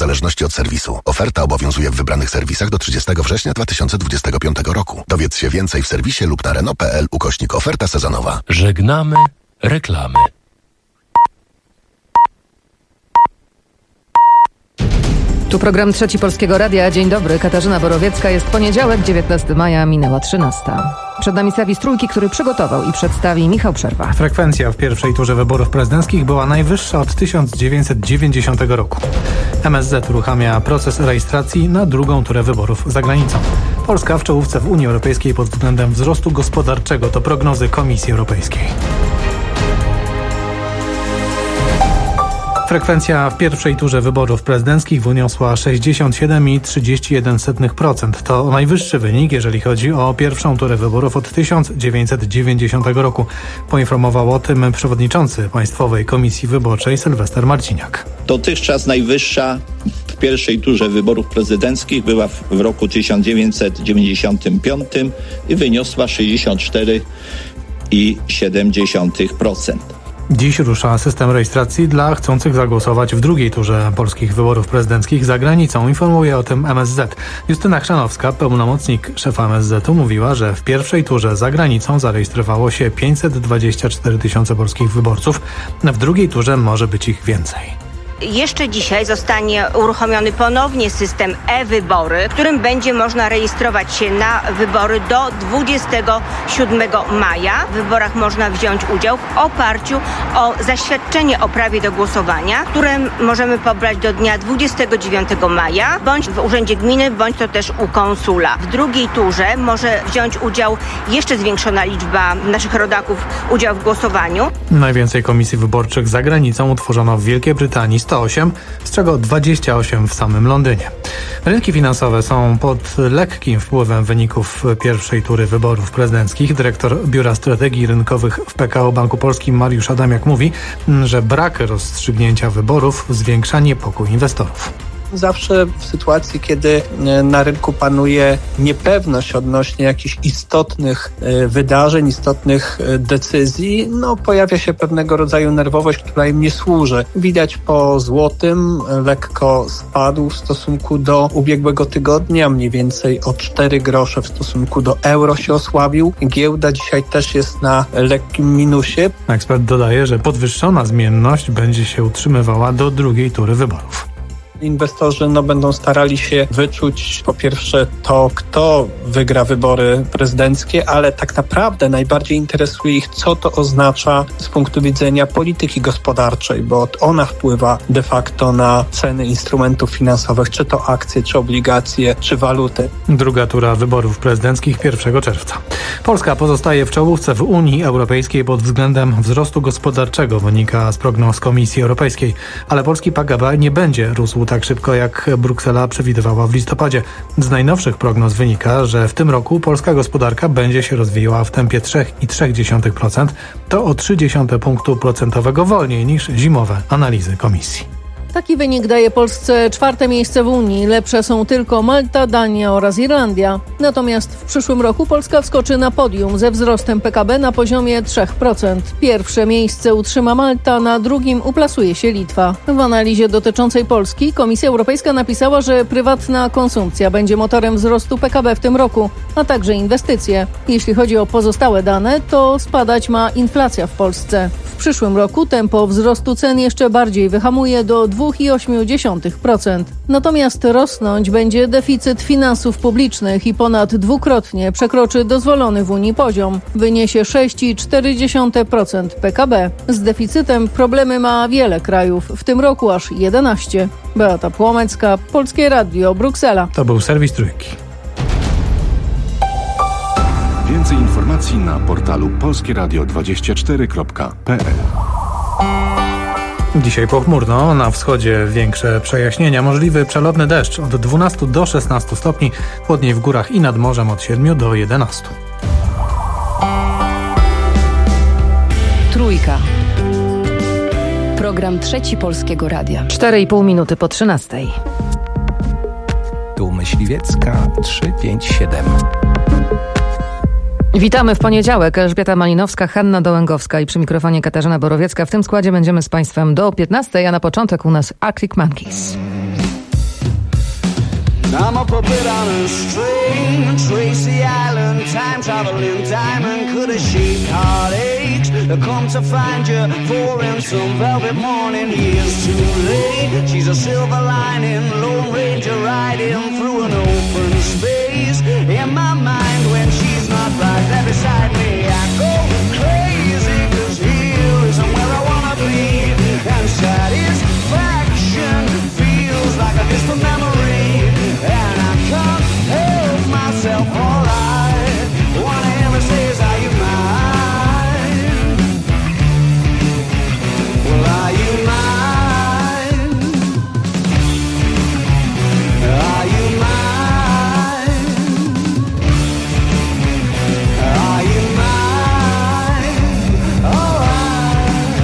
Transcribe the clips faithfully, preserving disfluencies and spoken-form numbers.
zależności od serwisu. Oferta obowiązuje w wybranych serwisach do trzydziestego września dwa tysiące dwudziestego piątego roku. Dowiedz się więcej w serwisie lub na renault kropka p l ukośnik oferta sezonowa. Żegnamy reklamy. Tu program Trzeci Polskiego Radia. Dzień dobry, Katarzyna Borowiecka. Jest poniedziałek, dziewiętnastego maja, minęła trzynasta. Przed nami serwis Trójki, który przygotował i przedstawi Michał Przerwa. Frekwencja w pierwszej turze wyborów prezydenckich była najwyższa od tysiąc dziewięćset dziewięćdziesiątego roku. M S Z uruchamia proces rejestracji na drugą turę wyborów za granicą. Polska w czołówce w Unii Europejskiej pod względem wzrostu gospodarczego. To prognozy Komisji Europejskiej. Frekwencja w pierwszej turze wyborów prezydenckich wyniosła sześćdziesiąt siedem przecinek trzydzieści jeden procent. To najwyższy wynik, jeżeli chodzi o pierwszą turę wyborów od tysiąc dziewięćset dziewięćdziesiątego roku. Poinformował o tym przewodniczący Państwowej Komisji Wyborczej Sylwester Marciniak. Dotychczas najwyższa w pierwszej turze wyborów prezydenckich była w, w roku tysiąc dziewięćset dziewięćdziesiątym piątym i wyniosła sześćdziesiąt cztery przecinek siedem procent. Dziś rusza system rejestracji dla chcących zagłosować w drugiej turze polskich wyborów prezydenckich za granicą. Informuje o tym M S Z. Justyna Chrzanowska, pełnomocnik szefa M S Z u, mówiła, że w pierwszej turze za granicą zarejestrowało się pięćset dwadzieścia cztery tysiące polskich wyborców. W drugiej turze może być ich więcej. Jeszcze dzisiaj zostanie uruchomiony ponownie system e-wybory, w którym będzie można rejestrować się na wybory do dwudziestego siódmego maja. W wyborach można wziąć udział w oparciu o zaświadczenie o prawie do głosowania, które możemy pobrać do dnia dwudziestego dziewiątego maja, bądź w urzędzie gminy, bądź to też u konsula. W drugiej turze może wziąć udział jeszcze zwiększona liczba naszych rodaków udział w głosowaniu. Najwięcej komisji wyborczych za granicą utworzono w Wielkiej Brytanii, sto osiem, z czego dwadzieścia osiem w samym Londynie. Rynki finansowe są pod lekkim wpływem wyników pierwszej tury wyborów prezydenckich. Dyrektor Biura Strategii Rynkowych w P K O Banku Polskim Mariusz Adamiak mówi, że brak rozstrzygnięcia wyborów zwiększa niepokój inwestorów. Zawsze w sytuacji, kiedy na rynku panuje niepewność odnośnie jakichś istotnych wydarzeń, istotnych decyzji, no pojawia się pewnego rodzaju nerwowość, która im nie służy. Widać po złotym, lekko spadł w stosunku do ubiegłego tygodnia, mniej więcej o cztery grosze w stosunku do euro się osłabił. Giełda dzisiaj też jest na lekkim minusie. Ekspert dodaje, że podwyższona zmienność będzie się utrzymywała do drugiej tury wyborów. Inwestorzy no, będą starali się wyczuć po pierwsze to, kto wygra wybory prezydenckie, ale tak naprawdę najbardziej interesuje ich, co to oznacza z punktu widzenia polityki gospodarczej, bo ona wpływa de facto na ceny instrumentów finansowych, czy to akcje, czy obligacje, czy waluty. Druga tura wyborów prezydenckich pierwszego czerwca. Polska pozostaje w czołówce w Unii Europejskiej pod względem wzrostu gospodarczego, wynika z prognoz Komisji Europejskiej, ale polski P K B nie będzie rósł tak szybko, jak Bruksela przewidywała w listopadzie. Z najnowszych prognoz wynika, że w tym roku polska gospodarka będzie się rozwijała w tempie trzy przecinek trzy procent. To o trzy dziesiąte punktu procentowego wolniej niż zimowe analizy Komisji. Taki wynik daje Polsce czwarte miejsce w Unii. Lepsze są tylko Malta, Dania oraz Irlandia. Natomiast w przyszłym roku Polska wskoczy na podium ze wzrostem P K B na poziomie trzy procent. Pierwsze miejsce utrzyma Malta, na drugim uplasuje się Litwa. W analizie dotyczącej Polski Komisja Europejska napisała, że prywatna konsumpcja będzie motorem wzrostu P K B w tym roku, a także inwestycje. Jeśli chodzi o pozostałe dane, to spadać ma inflacja w Polsce. W przyszłym roku tempo wzrostu cen jeszcze bardziej wyhamuje do dwa przecinek osiem procent. Natomiast rosnąć będzie deficyt finansów publicznych i ponad dwukrotnie przekroczy dozwolony w Unii poziom. Wyniesie sześć przecinek cztery procent P K B. Z deficytem problemy ma wiele krajów, w tym roku aż jedenaście. Beata Płomecka, Polskie Radio, Bruksela. To był serwis Trójki. Więcej informacji na portalu polskieradio dwadzieścia cztery kropka p l. Dzisiaj pochmurno, na wschodzie większe przejaśnienia, możliwy przelotny deszcz od dwunastu do szesnastu stopni, chłodniej w górach i nad morzem od siedmiu do jedenastu. Trójka. Program Trzeci Polskiego Radia. cztery i pół minuty po trzynastej. Tu Myśliwiecka trzy pięć siedem. Witamy w poniedziałek. Elżbieta Malinowska, Hanna Dołęgowska i przy mikrofonie Katarzyna Borowiecka. W tym składzie będziemy z Państwem do piętnastej, a na początek u nas Arctic Monkeys. I'm a puppet on a string, Tracy Island, time traveling diamond, could have shaped heartaches. I come to find you for in some velvet morning, years too late. She's a silver lining, Lone Ranger riding through an open space. In my mind when she's not right there beside me, I go crazy, cause here isn't where I wanna be. And satisfaction feels like a distant memory, and I can't help myself, alright. Wanna hear me say, is are you mine? Well, are you mine? Are you mine? Are you mine? Alright.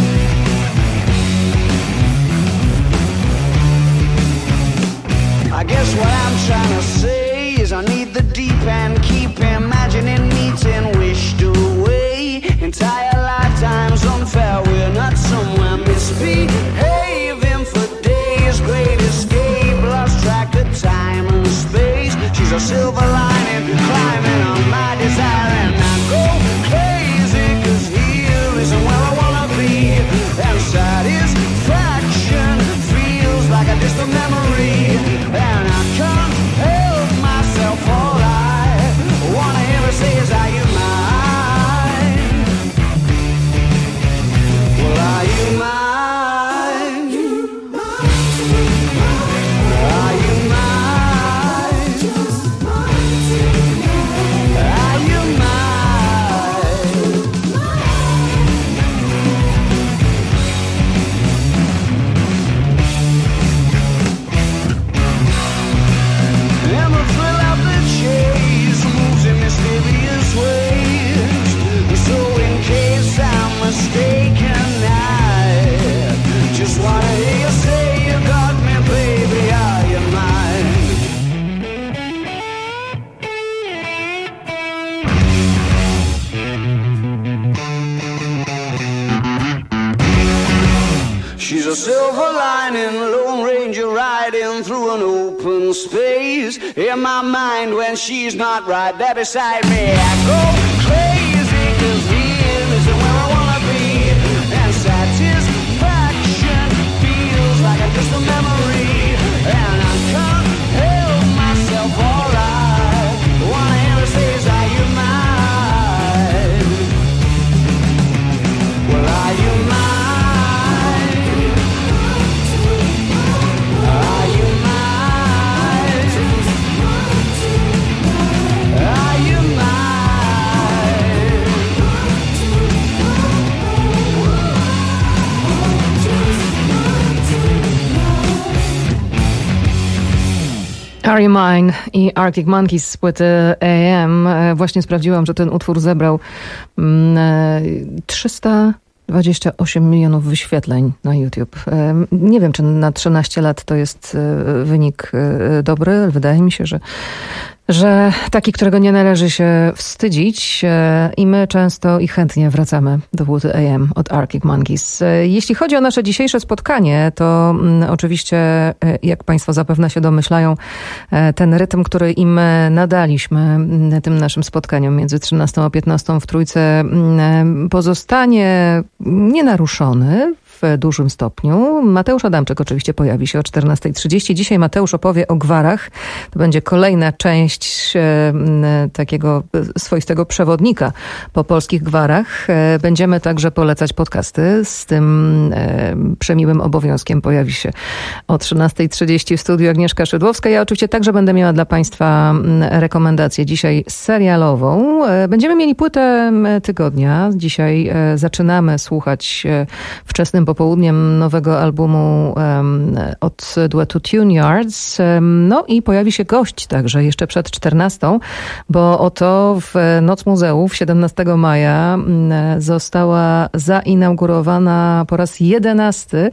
I guess what I'm trying to say is I need the deep end, keep imagining meeting wished away. Entire lifetimes unfair, we're not somewhere misbehaving for days. Great escape, lost track of time and space. She's a silver lining, climbing on my desire, and I go crazy, cause here isn't where I wanna be. And satisfaction feels like a distant memory, and I can't help myself, alright. Wanna hear me say, is are you mine? Well, are you mine? Are you mine? Are you mine? And the thrill of the chase moves in mysterious ways. So in case I'm mistaken, I just wanna hear you say you got me, baby, are you mine? She's a silver lining, Lone Ranger riding through an open space. In my mind when she's not right there beside me, I go crazy, cause here isn't where I wanna be. And satisfaction feels like a distant memory, and I can't help myself, alright. Wanna hear me say, is are you mine? Well, are you mine? Are you mine? Are you mine? Are You Mine i Arctic Monkeys z płyty A M. Właśnie sprawdziłam, że ten utwór zebrał trzysta dwadzieścia osiem milionów wyświetleń na YouTube. Nie wiem, czy na trzynaście lat to jest wynik dobry. Wydaje mi się, że że taki, którego nie należy się wstydzić, i my często i chętnie wracamy do płyty A M od Arctic Monkeys. Jeśli chodzi o nasze dzisiejsze spotkanie, to oczywiście, jak Państwo zapewne się domyślają, ten rytm, który im nadaliśmy tym naszym spotkaniom między trzynastą a piętnastą w Trójce, pozostanie nienaruszony w dużym stopniu. Mateusz Adamczyk oczywiście pojawi się o czternasta trzydzieści. Dzisiaj Mateusz opowie o gwarach. To będzie kolejna część e, takiego swoistego przewodnika po polskich gwarach. E, będziemy także polecać podcasty. Z tym e, przemiłym obowiązkiem pojawi się o trzynasta trzydzieści w studiu Agnieszka Szydłowska. Ja oczywiście także będę miała dla Państwa rekomendację dzisiaj serialową. E, będziemy mieli płytę tygodnia. Dzisiaj e, zaczynamy słuchać e, wczesnym popołudniem nowego albumu um, od duetu Tune Yards. Um, no i pojawi się gość także jeszcze przed czternastą, bo oto w Noc Muzeów siedemnastego maja um, została zainaugurowana po raz jedenasty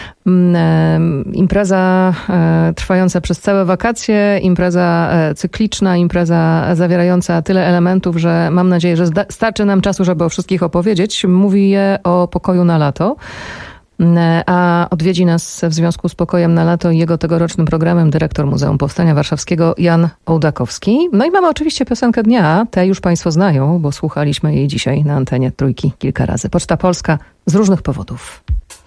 impreza trwająca przez całe wakacje, impreza cykliczna, impreza zawierająca tyle elementów, że mam nadzieję, że starczy nam czasu, żeby o wszystkich opowiedzieć. Mówię o Pokoju na lato. A odwiedzi nas w związku z Pokojem na lato i jego tegorocznym programem dyrektor Muzeum Powstania Warszawskiego Jan Ołdakowski. No i mamy oczywiście piosenkę dnia, te już Państwo znają, bo słuchaliśmy jej dzisiaj na antenie Trójki kilka razy. Poczta Polska z różnych powodów.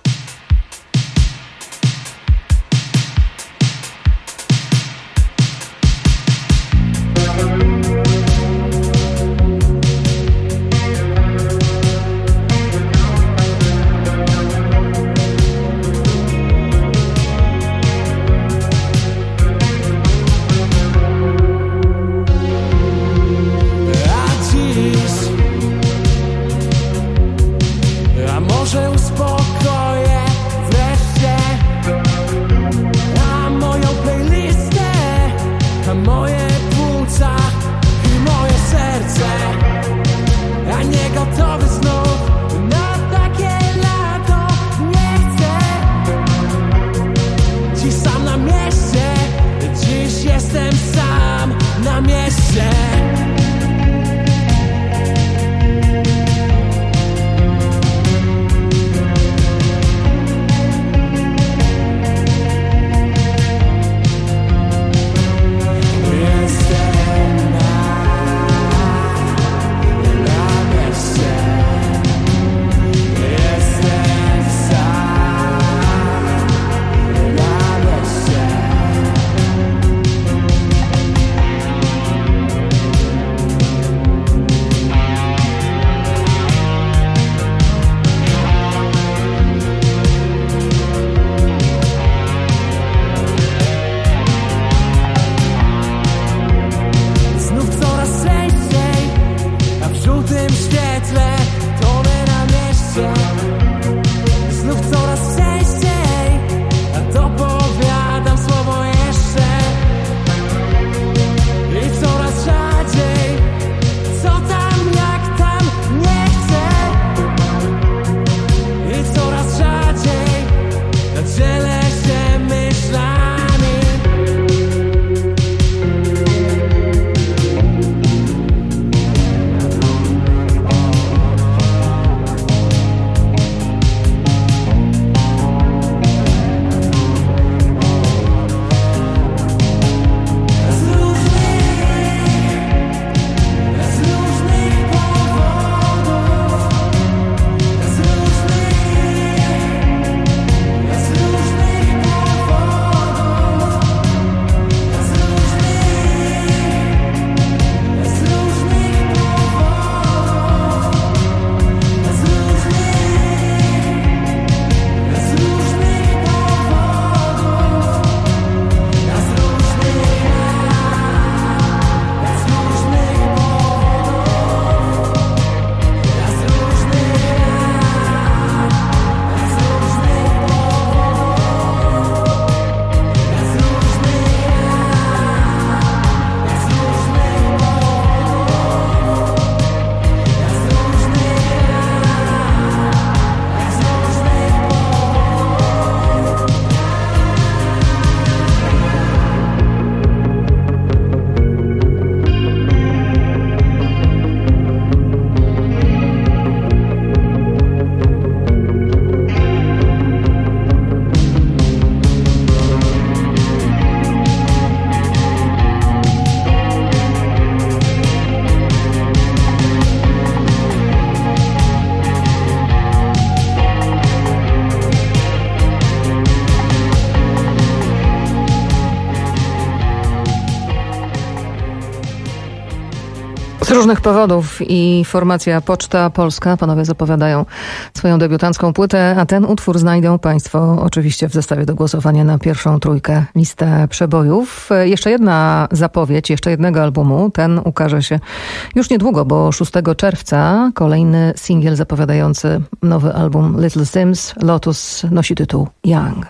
Z różnych powodów i formacja Poczta Polska, panowie zapowiadają swoją debiutancką płytę, a ten utwór znajdą Państwo oczywiście w zestawie do głosowania na pierwszą trójkę listę przebojów. Jeszcze jedna zapowiedź, jeszcze jednego albumu, ten ukaże się już niedługo, bo szóstego czerwca kolejny singiel zapowiadający nowy album Little Sims, Lotus, nosi tytuł Young.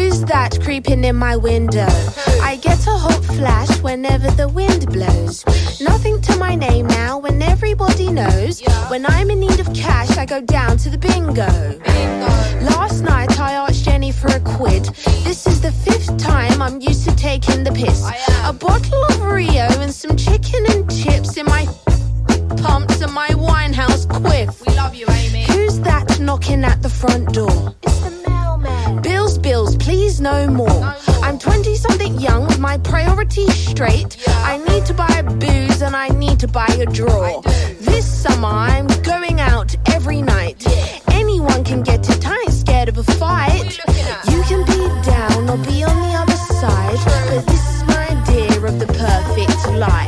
Creeping in my window, I get a hot flash whenever the wind blows. Nothing to my name now when everybody knows. Yeah. When I'm in need of cash, I go down to the bingo. bingo. Last night I asked Jenny for a quid. This is the fifth time I'm used to taking the piss. A bottle of Rio and some chicken and chips in my pumps and my Winehouse quiff. We love you, Amy. Who's that knocking at the front door? It's the mailman. Bills, bills, please no more. No more. I'm twenty-something young with my priorities straight. Yeah. I need to buy a booze and I need to buy a draw. This summer I'm going out every night. Yeah. Anyone can get it, I ain't scared of a fight. You can be down or be on the other side, but this is my idea of the perfect life.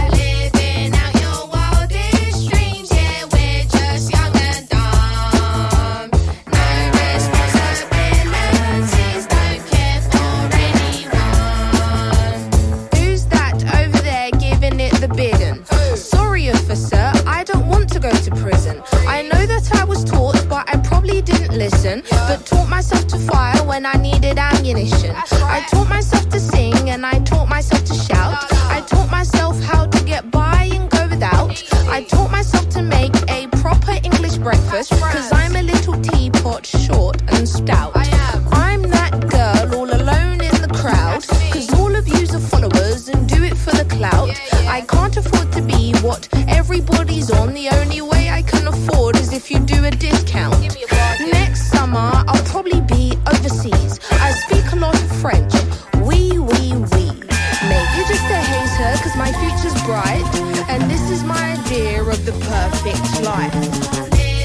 Listen, but taught myself to fire when I needed ammunition. I taught myself to sing and I taught myself to shout. I taught myself how to get by and go without. I taught myself to make a proper English breakfast, cause I'm a little teapot, short and stout. I'm that girl all alone in the crowd, cause all of yous are followers and do it for the clout. I can't afford to be what everybody's on. The only way I can afford is if you do a discount. Next summer I'll probably be overseas. I speak a lot of French. Oui, oui, oui. Maybe just a hater, cause my future's bright. And this is my idea of the perfect life.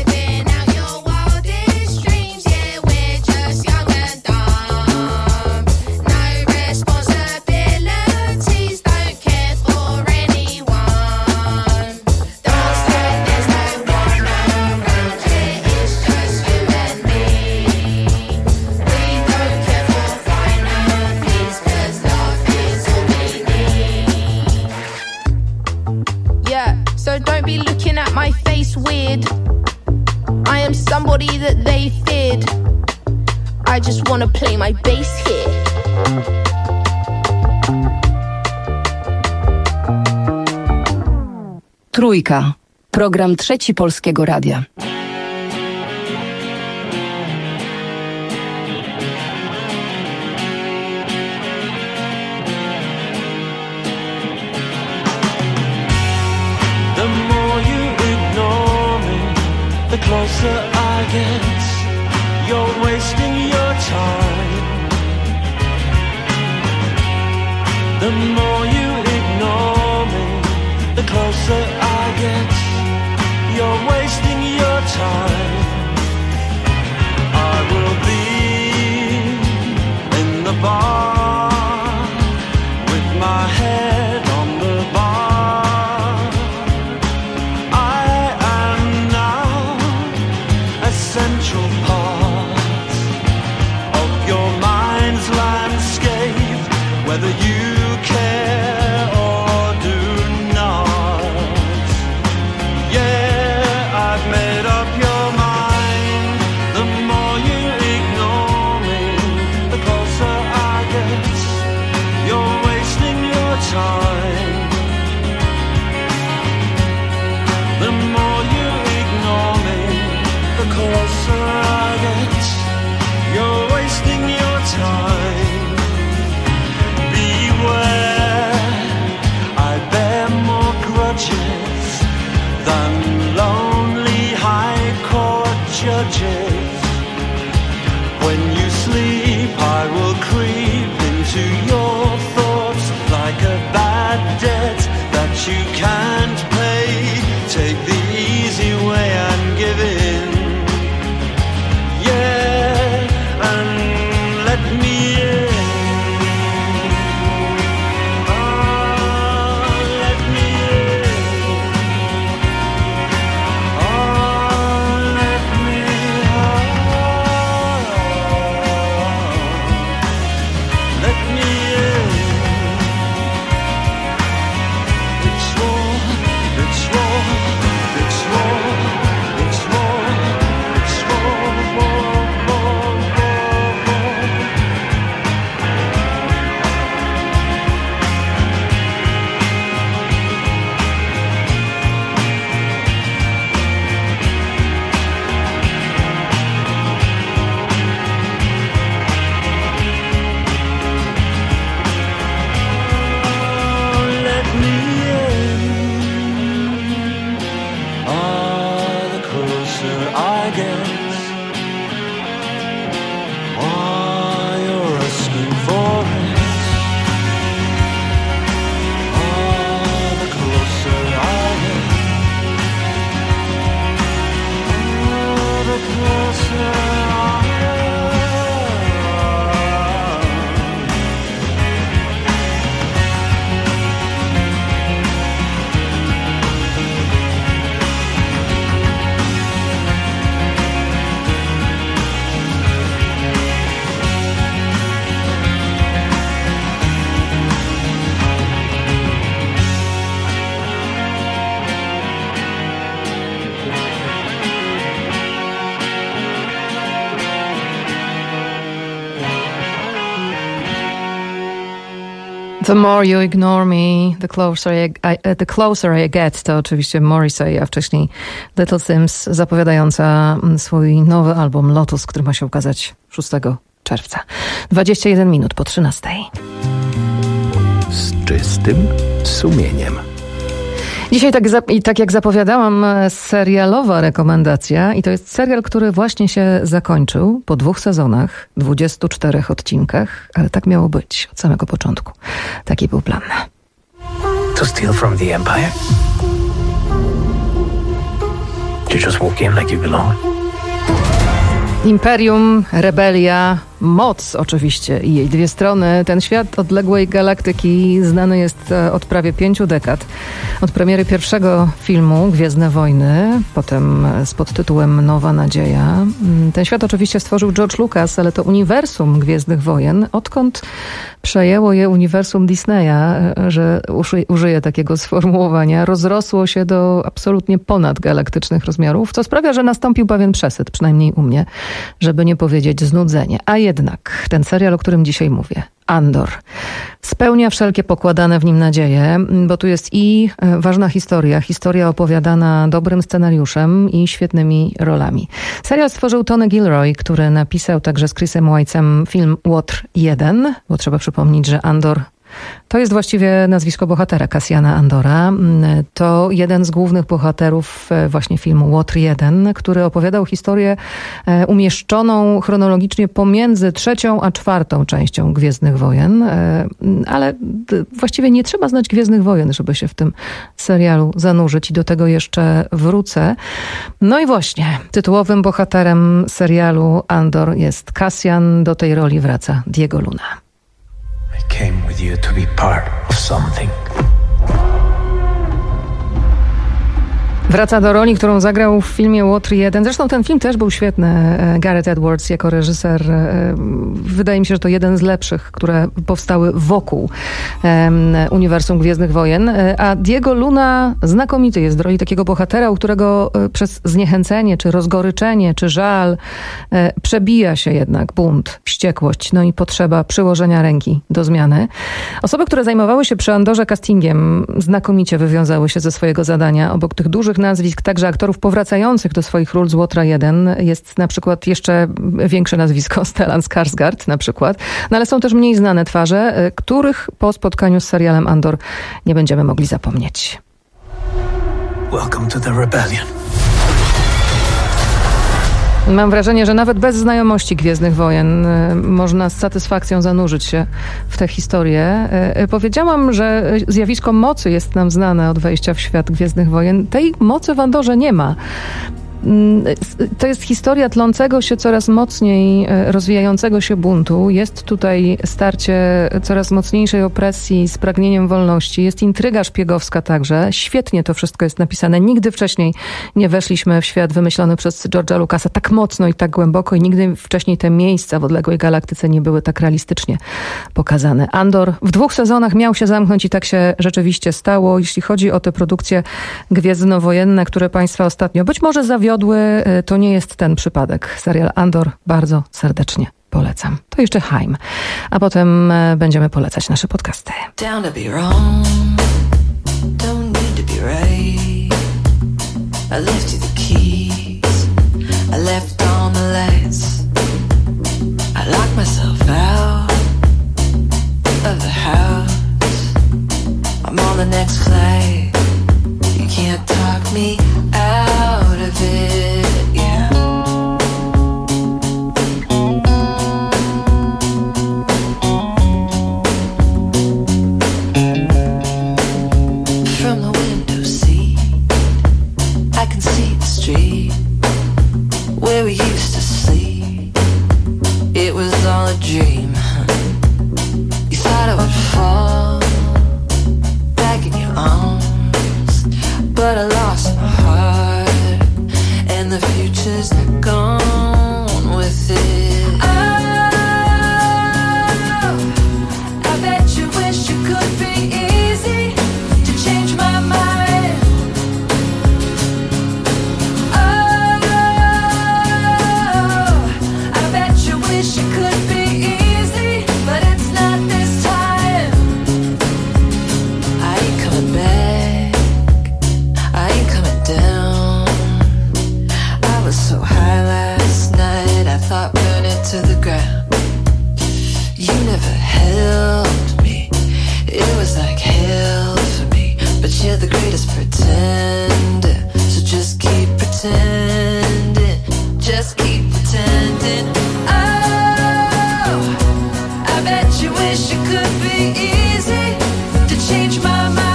Weird. I am somebody that they feared. I just wanna play my bass here. Trójka. Program Trzeci Polskiego Radia. The closer I get, you're wasting your time. The more you ignore me, the closer I get, you're wasting your time. I will be in the bar with my head on the bar. Central part of your mind's landscape, whether you care or do not. Yeah, I've made up your mind. The more you ignore me, the closer I get. You're wasting your time. The more you ignore me, the closer I get, you're wasting your time. Beware, I bear more grudges than lonely high court judges. When you sleep, I will creep into your thoughts like a bad debt that you can't pay. Take the easy way and give in. Let me in. It's all The more you ignore me, the closer I, I, the closer I get. To oczywiście Morrissey, a wcześniej Little Sims, zapowiadająca swój nowy album Lotus, który ma się ukazać szóstego czerwca. dwadzieścia jeden minut po trzynastej. Z czystym sumieniem. Dzisiaj, tak, i tak jak zapowiadałam, serialowa rekomendacja i to jest serial, który właśnie się zakończył po dwóch sezonach, dwudziestu czterech odcinkach, ale tak miało być od samego początku. Taki był plan. To steal from the Empire? You just walk in like you belong? Imperium, rebelia, moc oczywiście i jej dwie strony. Ten świat odległej galaktyki znany jest od prawie pięciu dekad. Od premiery pierwszego filmu Gwiezdne Wojny, potem z podtytułem Nowa Nadzieja. Ten świat oczywiście stworzył George Lucas, ale to uniwersum Gwiezdnych Wojen, odkąd przejęło je uniwersum Disneya, że użyję takiego sformułowania, rozrosło się do absolutnie ponadgalaktycznych rozmiarów, co sprawia, że nastąpił pewien przesyt, przynajmniej u mnie, żeby nie powiedzieć znudzenie. A jednak ten serial, o którym dzisiaj mówię, Andor, spełnia wszelkie pokładane w nim nadzieje, bo tu jest i ważna historia, historia opowiadana dobrym scenariuszem i świetnymi rolami. Serial stworzył Tony Gilroy, który napisał także z Chrisem Weitzel film Łotr jeden, bo trzeba przypomnieć, że Andor to jest właściwie nazwisko bohatera, Cassiana Andora. To jeden z głównych bohaterów właśnie filmu Łotr jeden, który opowiadał historię umieszczoną chronologicznie pomiędzy trzecią a czwartą częścią Gwiezdnych Wojen. Ale właściwie nie trzeba znać Gwiezdnych Wojen, żeby się w tym serialu zanurzyć i do tego jeszcze wrócę. No i właśnie, tytułowym bohaterem serialu Andor jest Cassian. Do tej roli wraca Diego Luna. I came with you to be part of something. Wraca do roli, którą zagrał w filmie Łotr jeden. Zresztą ten film też był świetny. Gareth Edwards jako reżyser. Wydaje mi się, że to jeden z lepszych, które powstały wokół uniwersum Gwiezdnych Wojen. A Diego Luna znakomity jest w roli takiego bohatera, u którego przez zniechęcenie, czy rozgoryczenie, czy żal przebija się jednak bunt, wściekłość, no i potrzeba przyłożenia ręki do zmiany. Osoby, które zajmowały się przy Andorze castingiem, znakomicie wywiązały się ze swojego zadania. Obok tych dużych nazwisk, także aktorów powracających do swoich ról z Łotra jeden. Jest na przykład jeszcze większe nazwisko, Stellan Skarsgård na przykład. No ale są też mniej znane twarze, których po spotkaniu z serialem Andor nie będziemy mogli zapomnieć. Welcome to the rebellion. Mam wrażenie, że nawet bez znajomości Gwiezdnych Wojen można z satysfakcją zanurzyć się w tę historię. Powiedziałam, że zjawisko mocy jest nam znane od wejścia w świat Gwiezdnych Wojen. Tej mocy w Andorze nie ma. To jest historia tlącego się coraz mocniej rozwijającego się buntu. Jest tutaj starcie coraz mocniejszej opresji z pragnieniem wolności. Jest intryga szpiegowska także. Świetnie to wszystko jest napisane. Nigdy wcześniej nie weszliśmy w świat wymyślony przez George'a Lucasa tak mocno i tak głęboko i nigdy wcześniej te miejsca w odległej galaktyce nie były tak realistycznie pokazane. Andor w dwóch sezonach miał się zamknąć i tak się rzeczywiście stało. Jeśli chodzi o te produkcje gwiezdnowojenne, które państwa ostatnio być może zawiodły, to nie jest ten przypadek. Serial Andor bardzo serdecznie polecam. To jeszcze Haim, a potem będziemy polecać nasze podcasty. Down to be wrong, don't need to be right. I left you the keys, I left on the lights. I locked myself out of the house. I'm on the next flight. You can't talk me out of it, yeah. From the window seat, I can see the street where we used to sleep. It was all a dream. You thought I would fall back in your arms, but I lost my heart. the greatest pretender. So just keep pretending, just keep pretending. Oh, I bet you wish it could be easy to change my mind.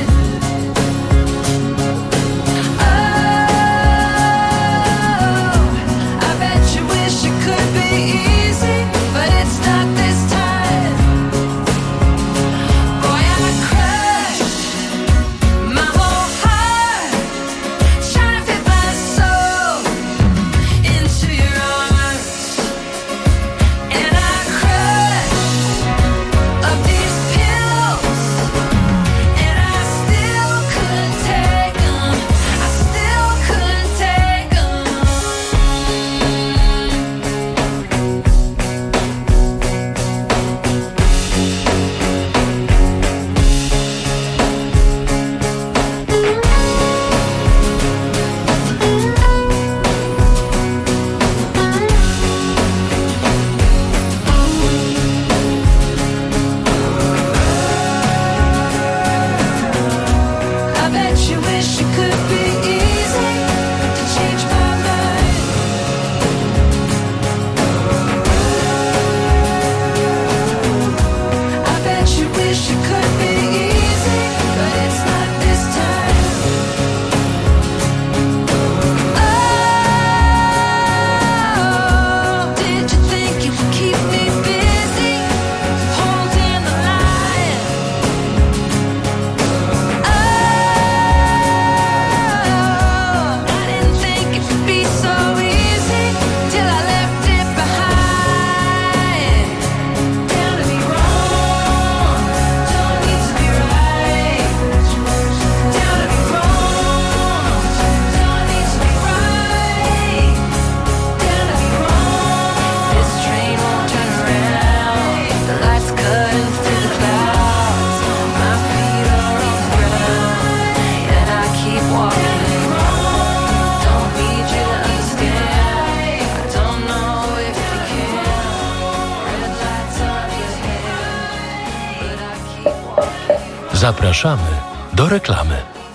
Zapraszamy do reklamy.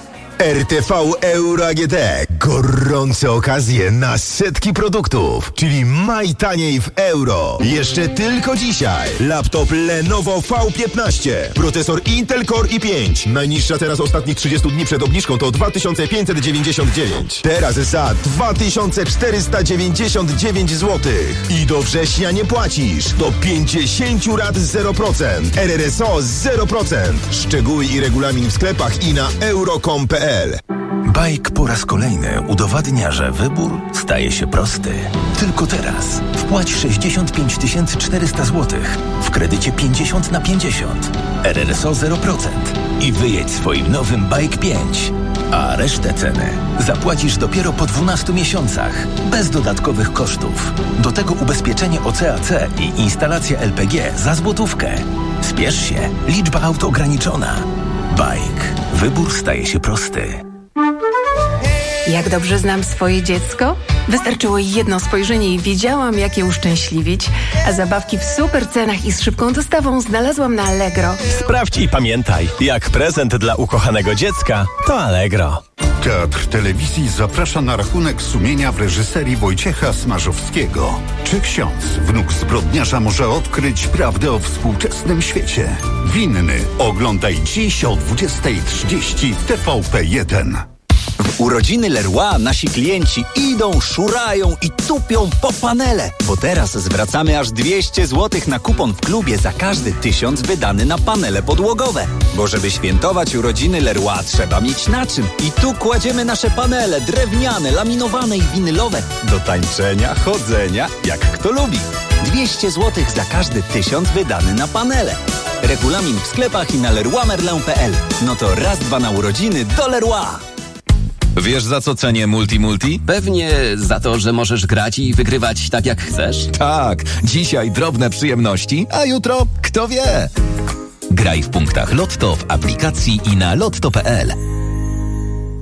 R T V Euro A G D. Gorące okazje na setki produktów, czyli maj taniej w euro. Jeszcze tylko dzisiaj. Laptop Lenovo V piętnaście. Procesor Intel Core i pięć. Najniższa teraz ostatnich trzydziestu dni przed obniżką to dwa tysiące pięćset dziewięćdziesiąt dziewięć. Teraz za dwa tysiące czterysta dziewięćdziesiąt dziewięć złotych. I do września nie płacisz. Do pięćdziesiąt rat zero procent. R R S O zero procent. Szczegóły i regulamin w sklepach i na euro kropka com kropka p l. Bajk po raz kolejny udowadnia, że wybór staje się prosty. Tylko teraz wpłać sześćdziesiąt pięć tysięcy czterysta złotych w kredycie pięćdziesiąt na pięćdziesiąt, R R S O zero procent i wyjedź swoim nowym Bike pięć. A resztę ceny zapłacisz dopiero po dwunastu miesiącach, bez dodatkowych kosztów. Do tego ubezpieczenie O C A C i instalacja L P G za złotówkę. Spiesz się, liczba aut ograniczona. Bike. Wybór staje się prosty. Jak dobrze znam swoje dziecko? Wystarczyło jedno spojrzenie i wiedziałam, jak je uszczęśliwić, a zabawki w super cenach i z szybką dostawą znalazłam na Allegro. Sprawdź i pamiętaj, jak prezent dla ukochanego dziecka, to Allegro. Teatr Telewizji zaprasza na rachunek sumienia w reżyserii Wojciecha Smarzowskiego. Czy ksiądz, wnuk zbrodniarza, może odkryć prawdę o współczesnym świecie? Winny. Oglądaj dziś o dwudziestej trzydzieści w T V P jeden. W urodziny Leroy nasi klienci idą, szurają i tupią po panele, bo teraz zwracamy aż dwieście złotych na kupon w klubie za każdy tysiąc wydany na panele podłogowe. Bo żeby świętować urodziny Leroy, trzeba mieć na czym. I tu kładziemy nasze panele drewniane, laminowane i winylowe do tańczenia, chodzenia, jak kto lubi. dwieście złotych za każdy tysiąc wydany na panele. Regulamin w sklepach i na leroy merlin kropka p l. No to raz, dwa na urodziny do Leroy. Wiesz, za co cenię Multi Multi? Pewnie za to, że możesz grać i wygrywać tak jak chcesz. Tak, dzisiaj drobne przyjemności, a jutro kto wie. Graj w punktach Lotto w aplikacji i na lotto kropka p l.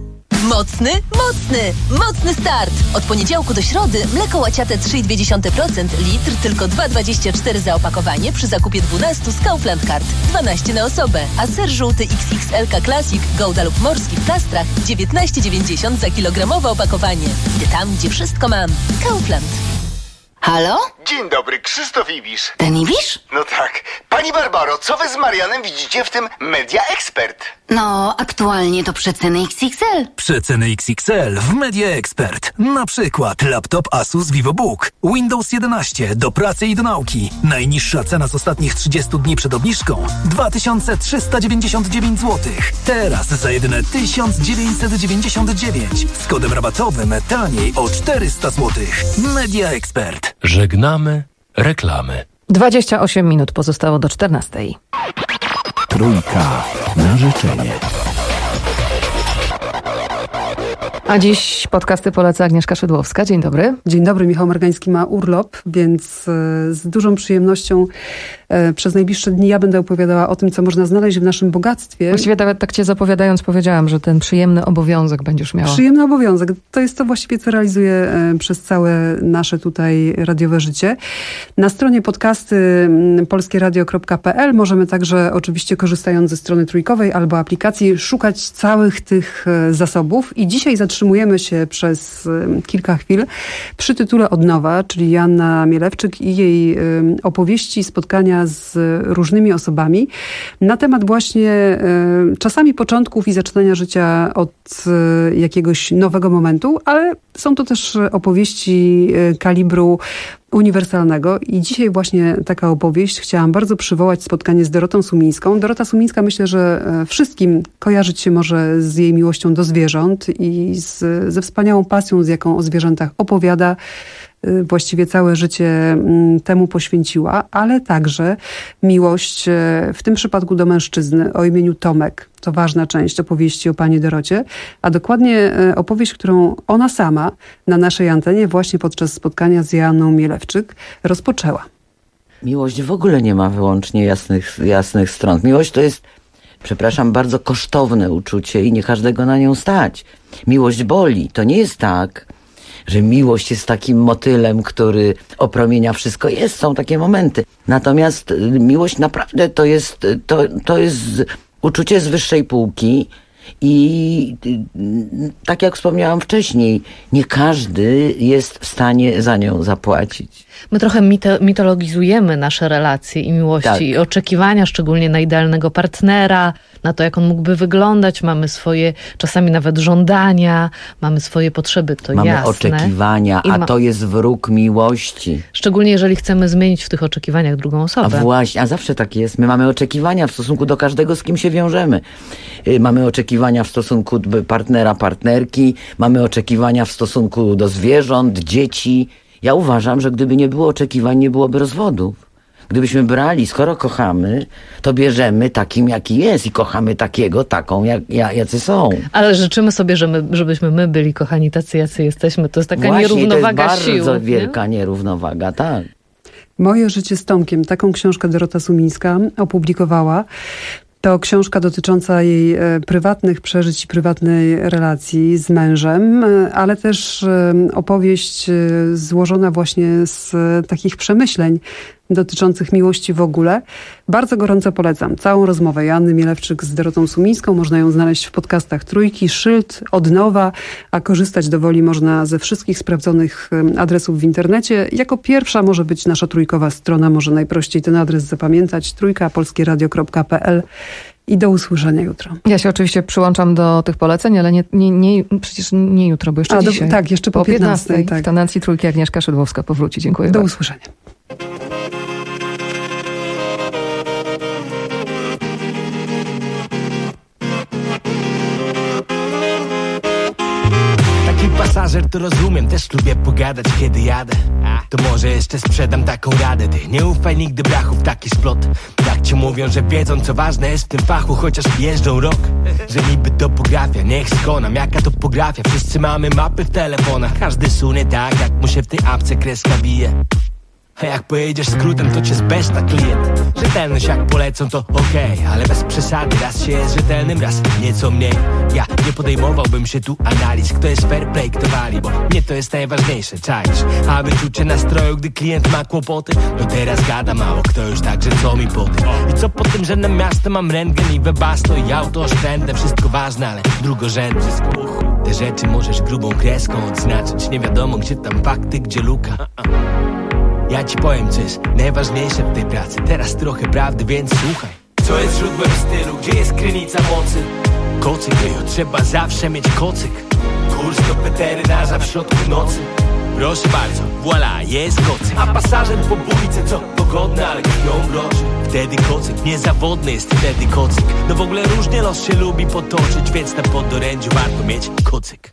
Mocny, mocny, mocny start! Od poniedziałku do środy mleko łaciate trzy i dwie dziesiąte procent, litr tylko dwa dwadzieścia cztery za opakowanie przy zakupie dwunastu z Kaufland Card. dwanaście na osobę, a ser żółty X X L K Classic, Gouda lub Morski w plastrach dziewiętnaście dziewięćdziesiąt za kilogramowe opakowanie. Idę tam, gdzie wszystko mam. Kaufland. Halo? Dzień dobry, Krzysztof Ibisz. Ten Ibisz? No tak. Pani Barbaro, co wy z Marianem widzicie w tym Media Expert? No, aktualnie to przeceny X X L. Przeceny X X L w Media Expert. Na przykład laptop Asus VivoBook, Windows jedenaście do pracy i do nauki. Najniższa cena z ostatnich trzydziestu dni przed obniżką dwa tysiące trzysta dziewięćdziesiąt dziewięć złotych. Teraz za jedyne tysiąc dziewięćset dziewięćdziesiąt dziewięć. Z kodem rabatowym taniej o czterysta złotych. Media Expert. Żegnamy reklamy. dwadzieścia osiem minut pozostało do czternastej. Trójka na życzenie. A dziś podcasty poleca Agnieszka Szydłowska. Dzień dobry. Dzień dobry. Michał Margański ma urlop, więc z dużą przyjemnością przez najbliższe dni ja będę opowiadała o tym, co można znaleźć w naszym bogactwie. Właściwie tak, tak cię zapowiadając powiedziałam, że ten przyjemny obowiązek będziesz miała. Przyjemny obowiązek. To jest to właściwie, co realizuję przez całe nasze tutaj radiowe życie. Na stronie podcasty polskieradio kropka p l możemy także, oczywiście korzystając ze strony trójkowej albo aplikacji, szukać całych tych zasobów. I dzisiaj zatrzymujemy się przez kilka chwil przy tytule Od nowa, czyli Joanna Mielewczyk i jej opowieści, spotkania z różnymi osobami na temat właśnie czasami początków i zaczynania życia od jakiegoś nowego momentu, ale są to też opowieści kalibru uniwersalnego i dzisiaj właśnie taka opowieść. Chciałam bardzo przywołać spotkanie z Dorotą Sumińską. Dorota Sumińska, myślę, że wszystkim kojarzyć się może z jej miłością do zwierząt i z, ze wspaniałą pasją, z jaką o zwierzętach opowiada. Właściwie całe życie temu poświęciła, ale także miłość w tym przypadku do mężczyzny o imieniu Tomek. To ważna część opowieści o pani Dorocie, a dokładnie opowieść, którą ona sama na naszej antenie właśnie podczas spotkania z Joanną Mielewczyk rozpoczęła. Miłość w ogóle nie ma wyłącznie jasnych, jasnych stron. Miłość to jest, przepraszam, bardzo kosztowne uczucie i nie każdego na nią stać. Miłość boli. To nie jest tak, że miłość jest takim motylem, który opromienia wszystko. Jest, są takie momenty. Natomiast miłość naprawdę to jest, to, to jest uczucie z wyższej półki i tak jak wspomniałam wcześniej, nie każdy jest w stanie za nią zapłacić. My trochę mito- mitologizujemy nasze relacje i miłości tak. i oczekiwania, szczególnie na idealnego partnera, na to, jak on mógłby wyglądać. Mamy swoje, czasami nawet żądania, mamy swoje potrzeby, to mamy jasne. Mamy oczekiwania, a ma... to jest wróg miłości. Szczególnie jeżeli chcemy zmienić w tych oczekiwaniach drugą osobę. A właśnie, a zawsze tak jest. My mamy oczekiwania w stosunku do każdego, z kim się wiążemy. Mamy oczekiwania w stosunku do partnera, partnerki, mamy oczekiwania w stosunku do zwierząt, dzieci. Ja uważam, że gdyby nie było oczekiwań, nie byłoby rozwodów. Gdybyśmy brali, skoro kochamy, to bierzemy takim, jaki jest i kochamy takiego, taką, jak, jacy są. Ale życzymy sobie, że my, żebyśmy my byli kochani tacy, jacy jesteśmy. To jest taka Właśnie, nierównowaga to jest sił. bardzo wielka nie? nierównowaga, tak. Moje życie z Tomkiem. Taką książkę Dorota Sumińska opublikowała. To książka dotycząca jej e, prywatnych przeżyć i prywatnej relacji z mężem, e, ale też e, opowieść e, złożona właśnie z e, takich przemyśleń dotyczących miłości w ogóle. Bardzo gorąco polecam całą rozmowę Joanny Mielewczyk z Dorotą Sumińską. Można ją znaleźć w podcastach Trójki, Szyld, Od nowa, a korzystać dowoli można ze wszystkich sprawdzonych adresów w internecie. Jako pierwsza może być nasza trójkowa strona, może najprościej ten adres zapamiętać, trójka polskieradio kropka p l. I do usłyszenia jutro. Ja się oczywiście przyłączam do tych poleceń, ale nie, nie, nie, przecież nie jutro, bo jeszcze A, dzisiaj. Do, tak, jeszcze po, po piętnastej. Tak. W tonacji Trójki Agnieszka Szydłowska powróci. Dziękuję Do bardzo. usłyszenia. Pasażer to rozumiem, też lubię pogadać kiedy jadę. To może jeszcze sprzedam taką radę. Ty nie ufaj nigdy brachu w taki splot. Tak ci mówią, że wiedzą co ważne jest w tym fachu, chociaż jeżdżą rok. Że niby topografia, niech skonam. Jaka topografia, wszyscy mamy mapy w telefonach. Każdy sunie tak, jak mu się w tej apce kreska bije. A jak pojedziesz skrótem, to cię zbeszta klient. Rzetelność jak polecą, to okej, okay, ale bez przesady. Raz się jest rzetelnym, raz nieco mniej. Ja nie podejmowałbym się tu analiz, kto jest fair play, kto wali, bo mnie to jest najważniejsze, czaisz. A wyczucie nastroju, gdy klient ma kłopoty, to teraz gada mało kto już, także co mi po tym. I co po tym, że na miasto mam rentgen i webasto i auto oszczędne, wszystko ważne, ale drugorzędne. Te rzeczy możesz grubą kreską odznaczyć, nie wiadomo gdzie tam fakty, gdzie luka. Ja ci powiem, co jest najważniejsze w tej pracy. Teraz trochę prawdy, więc słuchaj. Co jest źródłem stylu? Gdzie jest krynica mocy? Kocyk, jo, trzeba zawsze mieć kocyk. Kurs do weterynarza w środku nocy. Proszę bardzo, voila, jest kocyk. A pasażer po bójce, co pogodne, ale krwią mroczy. Wtedy kocyk, niezawodny jest wtedy kocyk. No w ogóle różnie los się lubi potoczyć, więc na podorędziu warto mieć kocyk.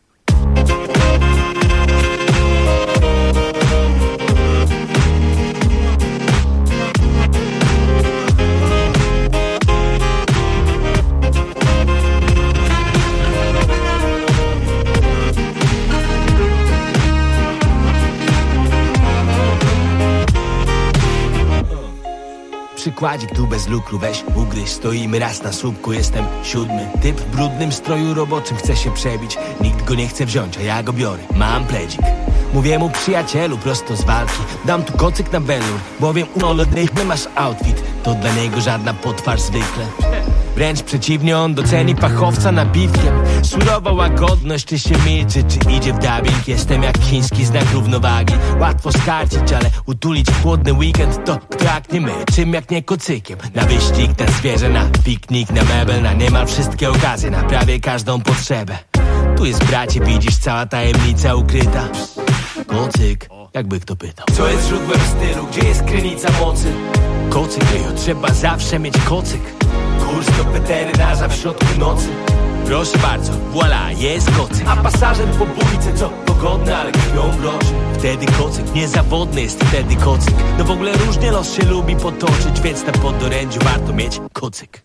Przykładzik tu bez lukru, weź ugryź. Stoimy raz na słupku, jestem siódmy. Typ w brudnym stroju roboczym chce się przebić. Nikt go nie chce wziąć, a ja go biorę. Mam pledzik. Mówię mu przyjacielu prosto z walki. Dam tu kocyk na welur, bowiem u molodnych masz outfit. To dla niego żadna potwarz zwykle. Wręcz przeciwnie, on doceni fachowca nabitkiem. Surowa łagodność, czy się milczy, czy idzie w dubbing. Jestem jak chiński znak równowagi. Łatwo skarcić, ale utulić w chłodny weekend to kto jak nie my, czym jak nie kocykiem. Na wyścig, na zwierzę, na piknik, na mebel, na niemal wszystkie okazje, na prawie każdą potrzebę. Tu jest bracie, widzisz, cała tajemnica ukryta. Kocyk, jakby kto pytał. Co jest źródłem stylu? Gdzie jest krynica mocy? Kocyk, jo, trzeba zawsze mieć kocyk. Kurs do weterynarza w środku nocy. Proszę bardzo, voila, jest kocyk. A pasażer po bójce, co pogodne, ale krwią mroczy. Wtedy kocyk, niezawodny jest wtedy kocyk. No w ogóle różnie los się lubi potoczyć, więc na podorędziu warto mieć kocyk.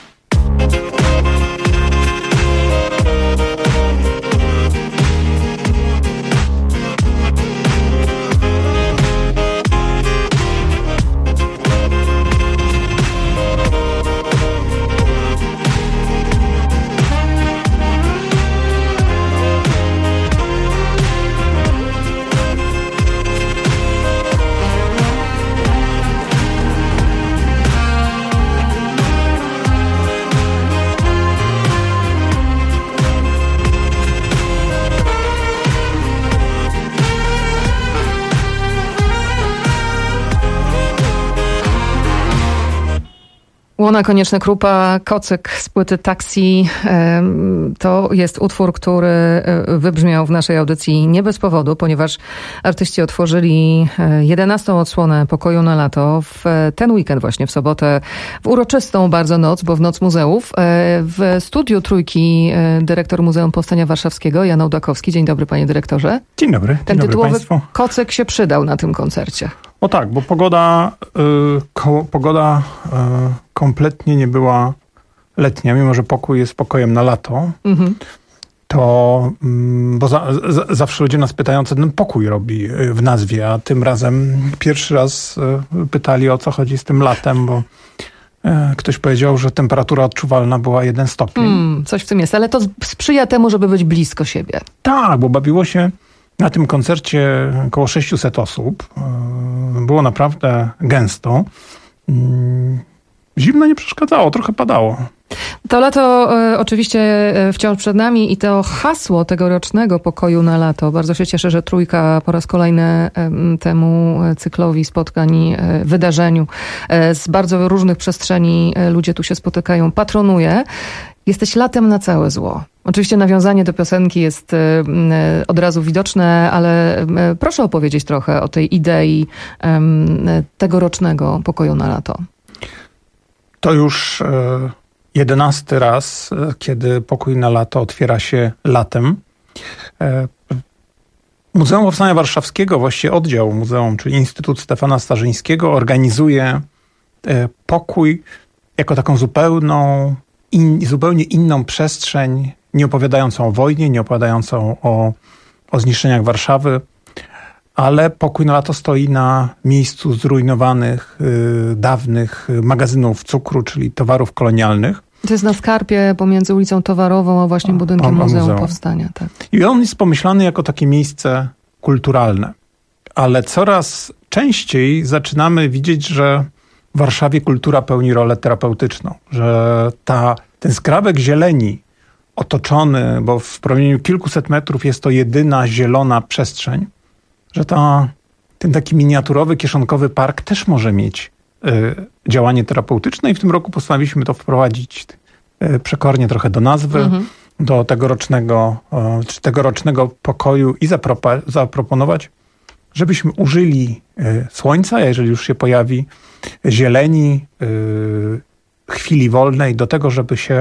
Łona Konieczna-Krupa, Kocyk z płyty Taxi. To jest utwór, który wybrzmiał w naszej audycji nie bez powodu, ponieważ artyści otworzyli jedenastą odsłonę Pokoju na lato w ten weekend właśnie, w sobotę, w uroczystą bardzo noc, bo w Noc Muzeów. W studiu Trójki dyrektor Muzeum Powstania Warszawskiego, Jan Ołdakowski. Dzień dobry, panie dyrektorze. Dzień dobry. Dzień Ten dobry tytułowy państwu. Kocyk się przydał na tym koncercie. O tak, bo pogoda, y, ko, pogoda y, kompletnie nie była letnia, mimo że pokój jest pokojem na lato. Mhm. To, y, bo za, za, zawsze ludzie nas pytają, co ten pokój robi w nazwie, a tym razem pierwszy raz y, pytali, o co chodzi z tym latem, bo y, ktoś powiedział, że temperatura odczuwalna była jeden stopień. Mm, coś w tym jest, ale to sprzyja temu, żeby być blisko siebie. Tak, bo bawiło się na tym koncercie około sześciuset osób. Było naprawdę gęsto. Zimno nie przeszkadzało, trochę padało. To lato e, oczywiście wciąż przed nami i to hasło tegorocznego Pokoju na lato. Bardzo się cieszę, że Trójka po raz kolejny e, temu cyklowi spotkań, e, wydarzeniu e, z bardzo różnych przestrzeni e, ludzie tu się spotykają, patronuje. Jesteś latem na całe zło. Oczywiście nawiązanie do piosenki jest e, od razu widoczne, ale e, proszę opowiedzieć trochę o tej idei e, tegorocznego Pokoju na lato. To już e, jedenasty raz, e, kiedy Pokój na lato otwiera się latem. E, Muzeum Powstania Warszawskiego, właściwie oddział muzeum, czyli Instytut Stefana Starzyńskiego, organizuje e, pokój jako taką zupełną, in, zupełnie inną przestrzeń, nie opowiadającą o wojnie, nie opowiadającą o, o zniszczeniach Warszawy, ale Pokój na lato stoi na miejscu zrujnowanych, y, dawnych magazynów cukru, czyli towarów kolonialnych. To jest na skarpie pomiędzy ulicą Towarową, a właśnie budynkiem a, a Muzeum, muzeum Powstania. Tak. I on jest pomyślany jako takie miejsce kulturalne. Ale coraz częściej zaczynamy widzieć, że w Warszawie kultura pełni rolę terapeutyczną. Że ta, ten skrawek zieleni otoczony, bo w promieniu kilkuset metrów jest to jedyna zielona przestrzeń, że ta, ten taki miniaturowy, kieszonkowy park też może mieć y, działanie terapeutyczne i w tym roku postanowiliśmy to wprowadzić y, przekornie trochę do nazwy, mhm. do tegorocznego, y, czy tegorocznego pokoju i zapropa- zaproponować, żebyśmy użyli y, słońca, jeżeli już się pojawi, zieleni, y, chwili wolnej do tego, żeby się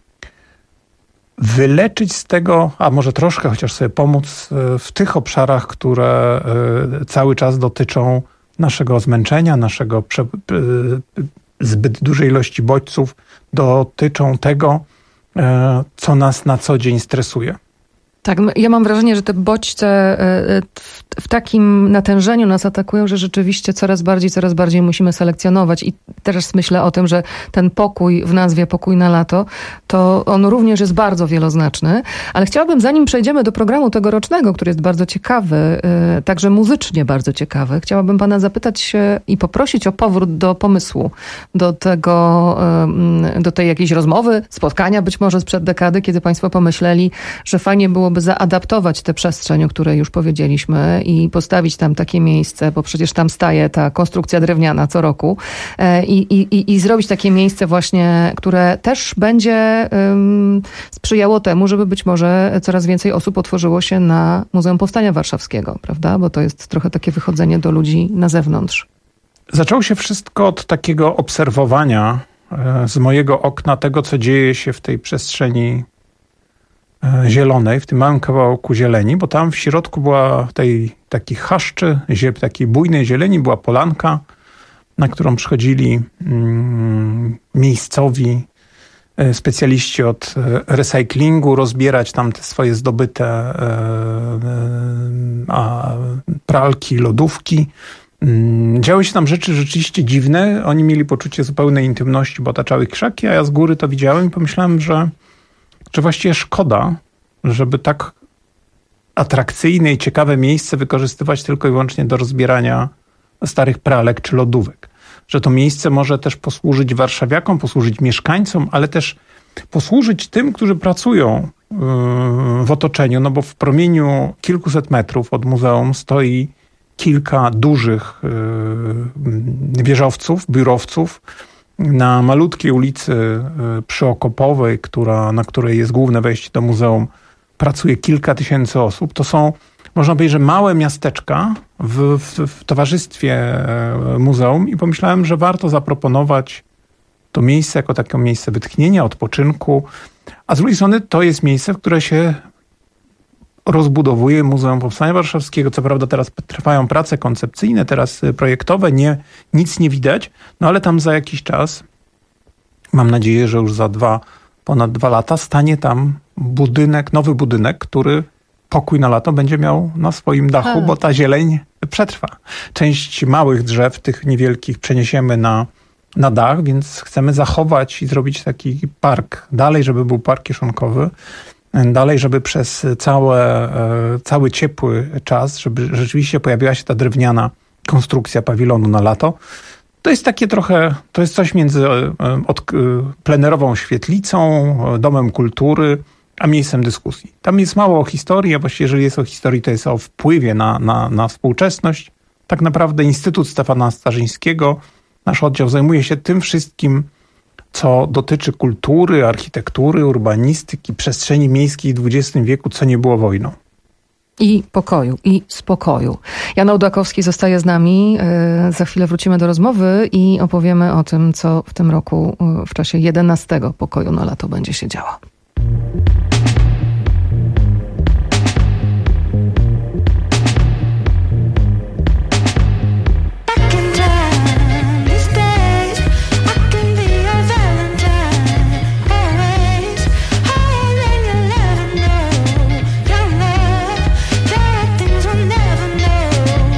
wyleczyć z tego, a może troszkę chociaż sobie pomóc w tych obszarach, które cały czas dotyczą naszego zmęczenia, naszego prze, zbyt dużej ilości bodźców, dotyczą tego, co nas na co dzień stresuje. Tak, ja mam wrażenie, że te bodźce w takim natężeniu nas atakują, że rzeczywiście coraz bardziej, coraz bardziej musimy selekcjonować. I teraz myślę o tym, że ten pokój w nazwie Pokój na lato, to on również jest bardzo wieloznaczny. Ale chciałabym, zanim przejdziemy do programu tegorocznego, który jest bardzo ciekawy, także muzycznie bardzo ciekawy, chciałabym pana zapytać i poprosić o powrót do pomysłu, do tego, do tej jakiejś rozmowy, spotkania być może sprzed dekady, kiedy państwo pomyśleli, że fajnie było by zaadaptować tę przestrzeń, o której już powiedzieliśmy i postawić tam takie miejsce, bo przecież tam staje ta konstrukcja drewniana co roku i, i, i zrobić takie miejsce właśnie, które też będzie um, sprzyjało temu, żeby być może coraz więcej osób otworzyło się na Muzeum Powstania Warszawskiego, prawda? Bo to jest trochę takie wychodzenie do ludzi na zewnątrz. Zaczęło się wszystko od takiego obserwowania z mojego okna tego, co dzieje się w tej przestrzeni zielonej, w tym małym kawałku zieleni, bo tam w środku była tej takiej chaszczy, takiej bujnej zieleni, była polanka, na którą przychodzili mm, miejscowi specjaliści od recyklingu, rozbierać tam te swoje zdobyte e, e, a, pralki, lodówki. Mm, działy się tam rzeczy rzeczywiście dziwne. Oni mieli poczucie zupełnej intymności, bo otaczały krzaki, a ja z góry to widziałem i pomyślałem, że że właściwie szkoda, żeby tak atrakcyjne i ciekawe miejsce wykorzystywać tylko i wyłącznie do rozbierania starych pralek czy lodówek. Że to miejsce może też posłużyć warszawiakom, posłużyć mieszkańcom, ale też posłużyć tym, którzy pracują w otoczeniu, no bo w promieniu kilkuset metrów od muzeum stoi kilka dużych wieżowców, biurowców, na malutkiej ulicy Przyokopowej, która, na której jest główne wejście do muzeum, pracuje kilka tysięcy osób. To są, można powiedzieć, że małe miasteczka w, w, w towarzystwie muzeum i pomyślałem, że warto zaproponować to miejsce jako takie miejsce wytchnienia, odpoczynku, a z drugiej strony to jest miejsce, w które się rozbudowuje Muzeum Powstania Warszawskiego. Co prawda teraz trwają prace koncepcyjne, teraz projektowe, nie, nic nie widać, no ale tam za jakiś czas, mam nadzieję, że już za dwa, ponad dwa lata stanie tam budynek, nowy budynek, który Pokój na lato będzie miał na swoim dachu, a. bo ta zieleń przetrwa. Część małych drzew, tych niewielkich, przeniesiemy na, na dach, więc chcemy zachować i zrobić taki park dalej, żeby był park kieszonkowy. Dalej, żeby przez całe, cały ciepły czas, żeby rzeczywiście pojawiła się ta drewniana konstrukcja pawilonu na lato. To jest takie trochę, to jest coś między od, plenerową świetlicą, domem kultury, a miejscem dyskusji. Tam jest mało o historii, a właściwie jeżeli jest o historii, to jest o wpływie na, na, na współczesność. Tak naprawdę Instytut Stefana Starzyńskiego, nasz oddział zajmuje się tym wszystkim, co dotyczy kultury, architektury, urbanistyki, przestrzeni miejskiej w dwudziestym wieku, co nie było wojną. I pokoju, i spokoju. Jan Ołdakowski zostaje z nami. Za chwilę wrócimy do rozmowy i opowiemy o tym, co w tym roku w czasie jedenastego Pokoju na lato będzie się działo. Know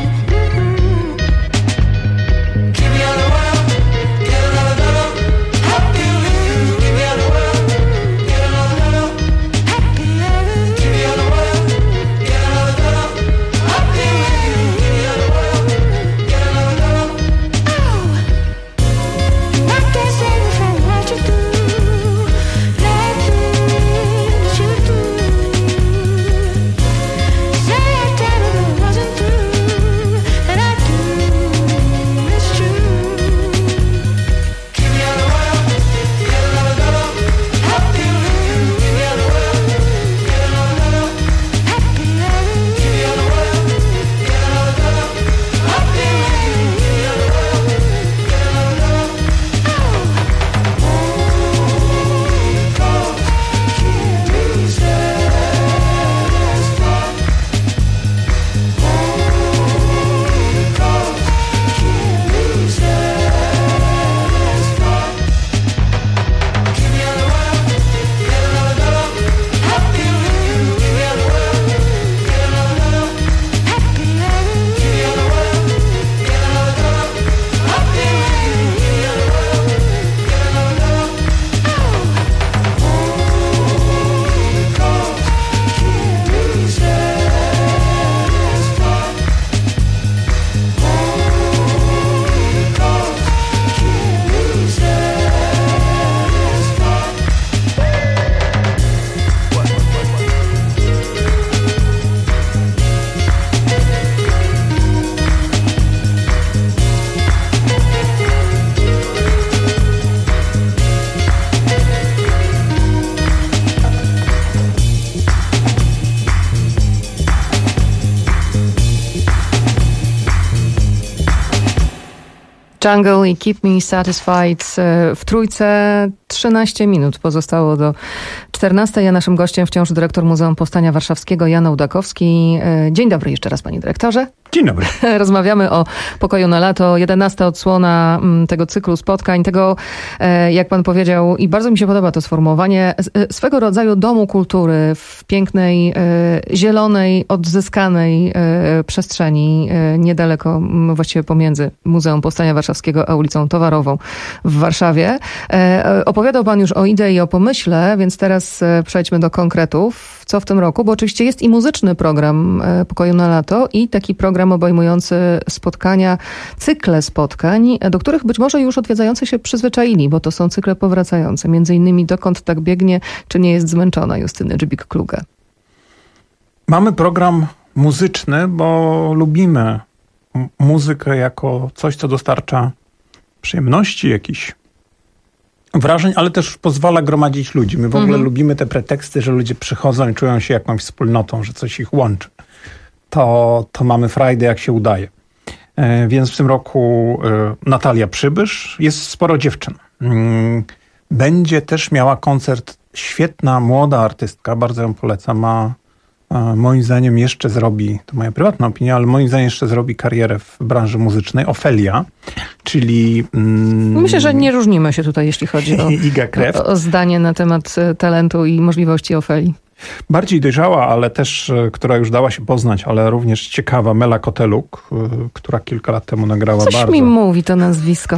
Jungle i Keep Me Satisfied w trójce. trzynaście minut pozostało do czternastej, a naszym gościem wciąż dyrektor Muzeum Powstania Warszawskiego Jan Ołdakowski. Dzień dobry jeszcze raz, panie dyrektorze. Dzień dobry. Rozmawiamy o Pokoju na lato. jedenasta odsłona tego cyklu spotkań, tego, jak pan powiedział, i bardzo mi się podoba to sformułowanie, swego rodzaju domu kultury w pięknej, zielonej, odzyskanej przestrzeni niedaleko, właściwie pomiędzy Muzeum Powstania Warszawskiego a ulicą Towarową w Warszawie. Opowiadał pan już o idei i o pomyśle, więc teraz przejdźmy do konkretów. Co w tym roku? Bo oczywiście jest i muzyczny program Pokoju na lato i taki program obejmujący spotkania, cykle spotkań, do których być może już odwiedzający się przyzwyczaili, bo to są cykle powracające. Między innymi Dokąd tak biegnie, czy nie jest zmęczona Justyny Dżibik-Kluge. Mamy program muzyczny, bo lubimy muzykę jako coś, co dostarcza przyjemności, jakichś wrażeń, ale też pozwala gromadzić ludzi. My w ogóle mhm. lubimy te preteksty, że ludzie przychodzą i czują się jakąś wspólnotą, że coś ich łączy. To, to mamy frajdę, jak się udaje. E, więc w tym roku e, Natalia Przybysz, jest sporo dziewczyn. E, będzie też miała koncert świetna, młoda artystka, bardzo ją polecam, ma moim zdaniem jeszcze zrobi, to moja prywatna opinia, ale moim zdaniem jeszcze zrobi karierę w branży muzycznej. Ofelia, czyli... Mm, Myślę, że nie różnimy się tutaj, jeśli chodzi o, Iga Krew. o, o zdanie na temat talentu i możliwości Ofeli. Bardziej dojrzała, ale też, która już dała się poznać, ale również ciekawa, Mela Koteluk, która kilka lat temu nagrała Coś bardzo... Coś mi mówi to nazwisko.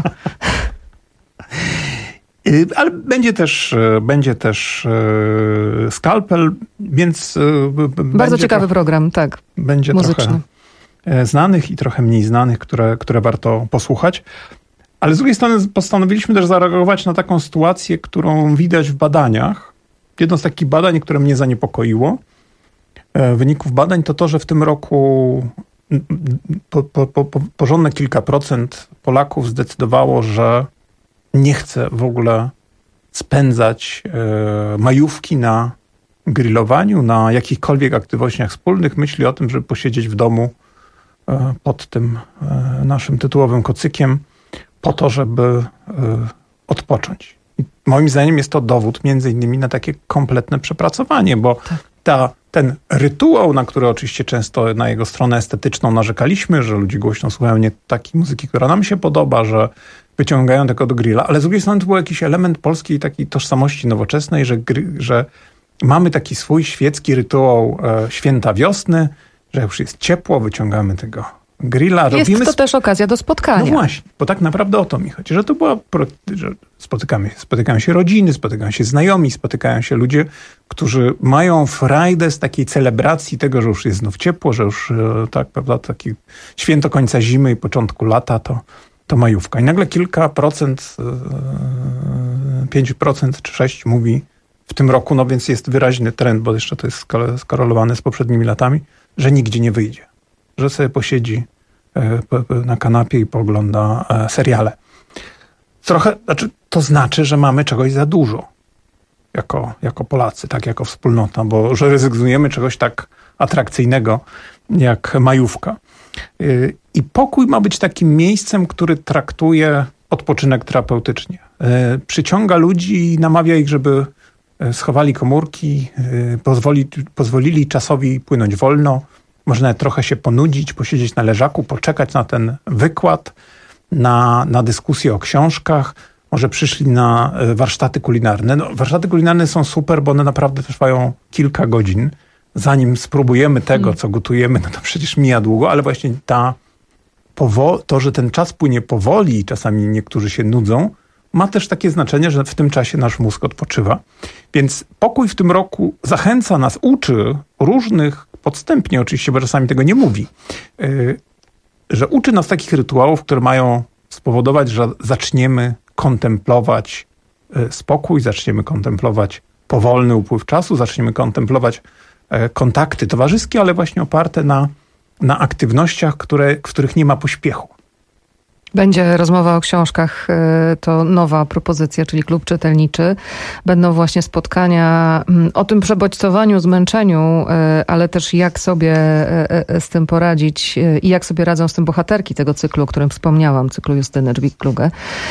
Ale będzie też, będzie też Skalpel, więc... Bardzo ciekawy trochę, program, tak. Będzie muzyczny. Trochę znanych i trochę mniej znanych, które, które warto posłuchać. Ale z drugiej strony postanowiliśmy też zareagować na taką sytuację, którą widać w badaniach. Jedno z takich badań, które mnie zaniepokoiło, wyników badań, to to, że w tym roku po, po, po, porządne kilka procent Polaków zdecydowało, że nie chce w ogóle spędzać e, majówki na grillowaniu, na jakichkolwiek aktywnościach wspólnych. Myśli o tym, żeby posiedzieć w domu e, pod tym e, naszym tytułowym kocykiem po to, żeby e, odpocząć. I moim zdaniem jest to dowód między innymi na takie kompletne przepracowanie, bo tak. ta, ten rytuał, na który oczywiście często na jego stronę estetyczną narzekaliśmy, że ludzie głośno słuchają nie takiej muzyki, która nam się podoba, że wyciągają tego do grilla, ale z drugiej strony to był jakiś element polskiej takiej tożsamości nowoczesnej, że, że mamy taki swój świecki rytuał e, święta wiosny, że już jest ciepło, wyciągamy tego grilla. Jest robimy to sp- też okazja do spotkania. No właśnie, bo tak naprawdę o to mi chodzi, że to była, że spotykamy, spotykają się rodziny, spotykają się znajomi, spotykają się ludzie, którzy mają frajdę z takiej celebracji tego, że już jest znów ciepło, że już e, tak, prawda, taki święto końca zimy i początku lata, to to majówka. I nagle kilka procent, pięć procent czy sześć procent mówi w tym roku, no więc jest wyraźny trend, bo jeszcze to jest skorelowane z poprzednimi latami, że nigdzie nie wyjdzie. Że sobie posiedzi na kanapie i poogląda seriale. Trochę, znaczy, to znaczy, że mamy czegoś za dużo jako, jako Polacy, tak jako wspólnota, bo że rezygnujemy czegoś tak atrakcyjnego jak majówka. I pokój ma być takim miejscem, który traktuje odpoczynek terapeutycznie. Przyciąga ludzi i namawia ich, żeby schowali komórki, pozwoli, pozwolili czasowi płynąć wolno. Można trochę się ponudzić, posiedzieć na leżaku, poczekać na ten wykład, na, na dyskusję o książkach. Może przyszli na warsztaty kulinarne. No, warsztaty kulinarne są super, bo one naprawdę trwają kilka godzin. Zanim spróbujemy tego, co gotujemy, no to przecież mija długo, ale właśnie ta, powo- to, że ten czas płynie powoli i czasami niektórzy się nudzą, ma też takie znaczenie, że w tym czasie nasz mózg odpoczywa. Więc pokój w tym roku zachęca nas, uczy różnych, podstępnie oczywiście, bo czasami tego nie mówi, yy, że uczy nas takich rytuałów, które mają spowodować, że zaczniemy kontemplować yy, spokój, zaczniemy kontemplować powolny upływ czasu, zaczniemy kontemplować kontakty towarzyskie, ale właśnie oparte na, na aktywnościach, które, w których nie ma pośpiechu. Będzie rozmowa o książkach, to nowa propozycja, czyli klub czytelniczy. Będą właśnie spotkania o tym przebodźcowaniu, zmęczeniu, ale też jak sobie z tym poradzić i jak sobie radzą z tym bohaterki tego cyklu, o którym wspomniałam, cyklu Justyny Dźwig-Kluge.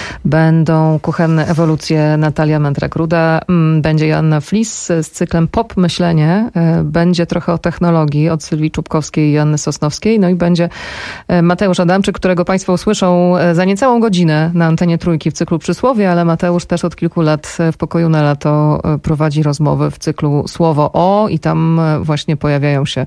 Będą kuchenne ewolucje Natalia Mędrak-Ruda, będzie Joanna Flis z cyklem Pop Myślenie, będzie trochę o technologii od Sylwii Czubkowskiej i Joanny Sosnowskiej, no i będzie Mateusz Adamczyk, którego Państwo usłyszą za niecałą godzinę na antenie Trójki w cyklu Przysłowie, ale Mateusz też od kilku lat w Pokoju na lato prowadzi rozmowy w cyklu Słowo O i tam właśnie pojawiają się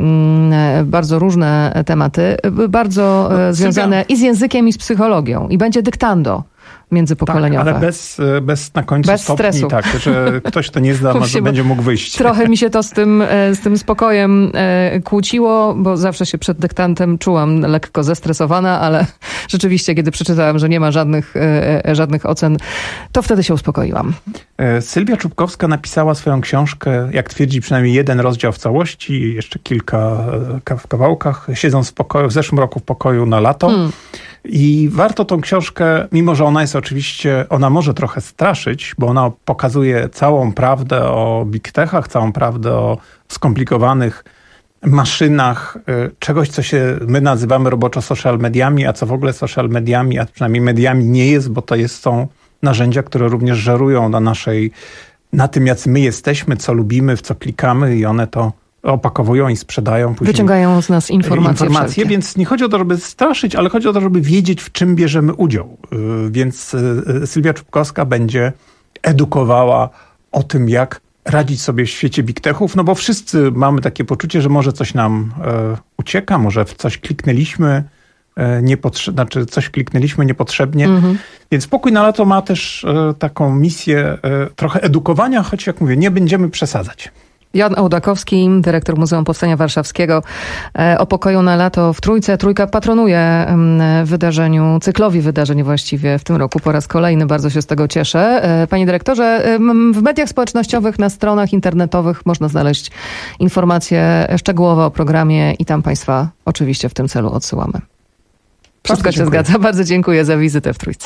bardzo różne tematy, bardzo no, związane i z językiem, i z psychologią. I będzie dyktando międzypokoleniowe. Tak, ale bez, bez na końcu bez stopni, stresu. Tak, że ktoś to nie zna, może będzie mógł wyjść. Trochę mi się to z tym, z tym spokojem kłóciło, bo zawsze się przed dyktantem czułam lekko zestresowana, ale rzeczywiście, kiedy przeczytałam, że nie ma żadnych, żadnych ocen, to wtedy się uspokoiłam. Sylwia Czubkowska napisała swoją książkę, jak twierdzi, przynajmniej jeden rozdział w całości, jeszcze kilka w kawałkach, siedząc w pokoju, w zeszłym roku w Pokoju na lato. Hmm. I warto tą książkę, mimo że ona jest oczywiście, ona może trochę straszyć, bo ona pokazuje całą prawdę o big techach, całą prawdę o skomplikowanych maszynach, czegoś, co się my nazywamy roboczo social mediami, a co w ogóle social mediami, a przynajmniej mediami nie jest, bo to jest, są narzędzia, które również żerują na naszej, na tym, jacy my jesteśmy, co lubimy, w co klikamy i one to opakowują i sprzedają. Później wyciągają z nas informacje. Informacje, więc nie chodzi o to, żeby straszyć, ale chodzi o to, żeby wiedzieć, w czym bierzemy udział. Więc Sylwia Czubkowska będzie edukowała o tym, jak radzić sobie w świecie big techów, no bo wszyscy mamy takie poczucie, że może coś nam e, ucieka, może w coś kliknęliśmy, e, niepotrze- znaczy coś kliknęliśmy niepotrzebnie. Mm-hmm. Więc Pokój na lato ma też e, taką misję e, trochę edukowania, choć jak mówię, nie będziemy przesadzać. Jan Ołdakowski, dyrektor Muzeum Powstania Warszawskiego, o Pokoju na lato w Trójce. Trójka patronuje wydarzeniu, cyklowi wydarzeń właściwie w tym roku po raz kolejny. Bardzo się z tego cieszę. Panie dyrektorze, w mediach społecznościowych, na stronach internetowych można znaleźć informacje szczegółowe o programie i tam Państwa oczywiście w tym celu odsyłamy. Wszystko się zgadza. Bardzo dziękuję za wizytę w Trójce.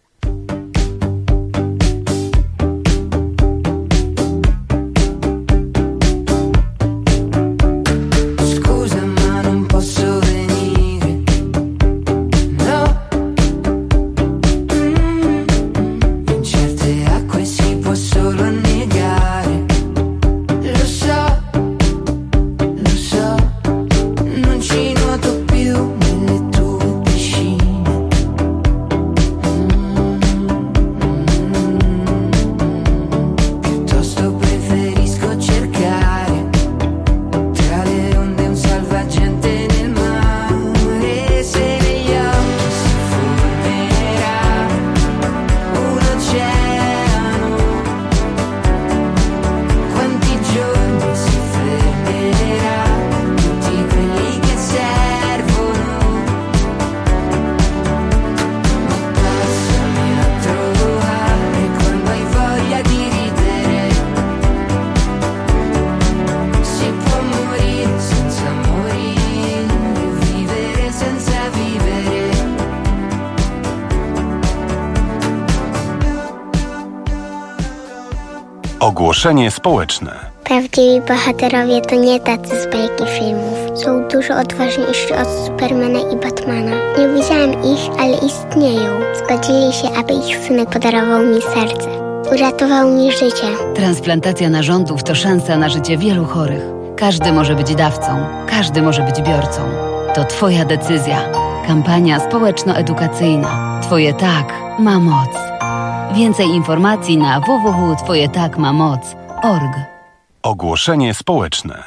Ogłoszenie społeczne. Prawdziwi bohaterowie to nie tacy z bajki filmów. Są dużo odważniejsi od Supermana i Batmana. Nie widziałam ich, ale istnieją. Zgodzili się, aby ich synek podarował mi serce. Uratował mi życie. Transplantacja narządów to szansa na życie wielu chorych. Każdy może być dawcą. Każdy może być biorcą. To Twoja decyzja. Kampania społeczno-edukacyjna. Twoje tak ma moc. Więcej informacji na w w w kropka twoje tak ma moc kropka org. Ogłoszenie społeczne.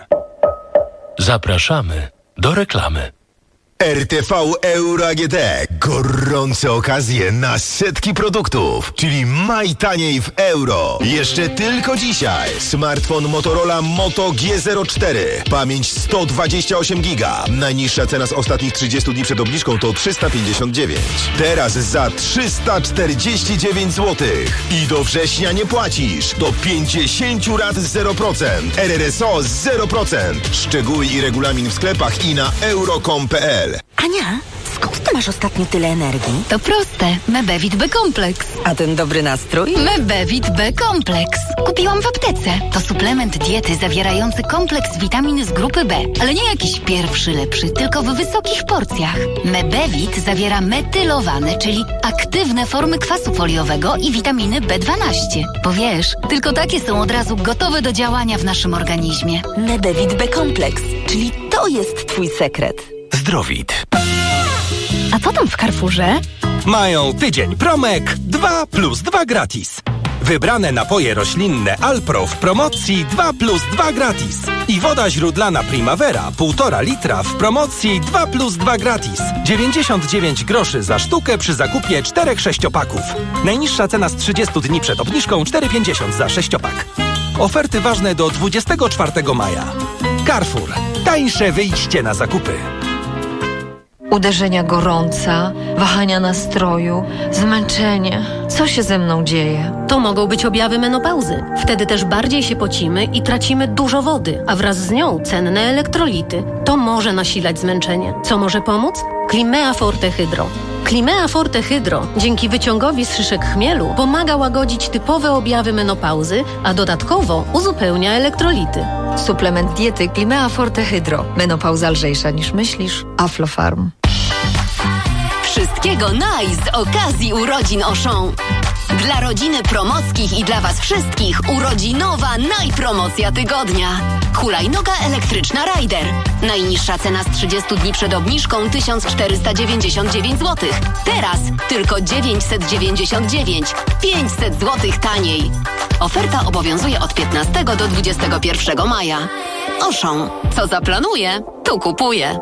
Zapraszamy do reklamy. R T V Euro A G D. Gorące okazje na setki produktów, czyli maj taniej w euro. Jeszcze tylko dzisiaj. Smartfon Motorola Moto G zero cztery. Pamięć sto dwadzieścia osiem giga. Najniższa cena z ostatnich trzydziestu dni przed obniżką to trzysta pięćdziesiąt dziewięć. Teraz za trzysta czterdzieści dziewięć złotych. I do września nie płacisz. Do pięćdziesiąt rat zero procent. R R S O zero procent. Szczegóły i regulamin w sklepach i na euro kropka com kropka p l. Ania, Skąd ty masz ostatnio tyle energii? To proste. Mebevit B-kompleks. A ten dobry nastrój? Mebevit B-kompleks. Kupiłam w aptece. To suplement diety zawierający kompleks witamin z grupy B. Ale nie jakiś pierwszy lepszy, tylko w wysokich porcjach. Mebevit zawiera metylowane, czyli aktywne formy kwasu foliowego i witaminy B dwanaście. Bo wiesz, tylko takie są od razu gotowe do działania w naszym organizmie. Mebevit B-kompleks, czyli to jest twój sekret. Zdrowit. A co tam w Carrefourze? Mają tydzień promek dwa plus dwa gratis. Wybrane napoje roślinne Alpro w promocji dwa plus dwa gratis. I woda źródlana Primavera półtora litra w promocji dwa plus dwa gratis. dziewięćdziesiąt dziewięć groszy za sztukę przy zakupie czterech sześciopaków. Najniższa cena z trzydziestu dni przed obniżką cztery pięćdziesiąt za sześciopak. Oferty ważne do dwudziestego czwartego maja. Carrefour. Tańsze wyjście na zakupy. Uderzenia gorąca, wahania nastroju, zmęczenie. Co się ze mną dzieje? To mogą być objawy menopauzy. Wtedy też bardziej się pocimy i tracimy dużo wody, a wraz z nią cenne elektrolity. To może nasilać zmęczenie. Co może pomóc? Climea Forte Hydro. Climea Forte Hydro dzięki wyciągowi z szyszek chmielu pomaga łagodzić typowe objawy menopauzy, a dodatkowo uzupełnia elektrolity. Suplement diety Climea Forte Hydro. Menopauza lżejsza niż myślisz. Aflofarm. Wszystkiego nice z okazji urodzin Auchan. Dla rodziny Promockich i dla Was wszystkich urodzinowa najpromocja tygodnia. Hulajnoga elektryczna Rider. Najniższa cena z trzydziestu dni przed obniżką tysiąc czterysta dziewięćdziesiąt dziewięć złotych. Teraz tylko dziewięćset dziewięćdziesiąt dziewięć. pięćset złotych taniej. Oferta obowiązuje od piętnastego do dwudziestego pierwszego maja. Auchan. Co zaplanuję, to kupuję.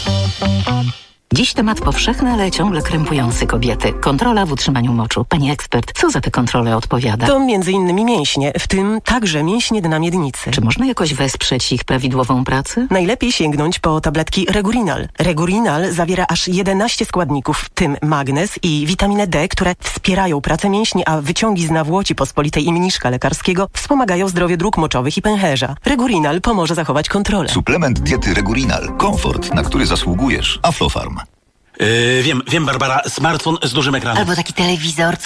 Dziś temat powszechny, ale ciągle krępujący kobiety. Kontrola w utrzymaniu moczu. Pani ekspert, co za tę kontrolę odpowiada? To między innymi mięśnie, w tym także mięśnie dna miednicy. Czy można jakoś wesprzeć ich prawidłową pracę? Najlepiej sięgnąć po tabletki Regurinal. Regurinal zawiera aż jedenaście składników, w tym magnez i witaminę D, które wspierają pracę mięśni, a wyciągi z nawłoci pospolitej i mniszka lekarskiego wspomagają zdrowie dróg moczowych i pęcherza. Regurinal pomoże zachować kontrolę. Suplement diety Regurinal. Komfort, na który zasługujesz. Aflofarm. Yy, wiem, wiem, Barbara, smartfon z dużym ekranem. Albo taki telewizor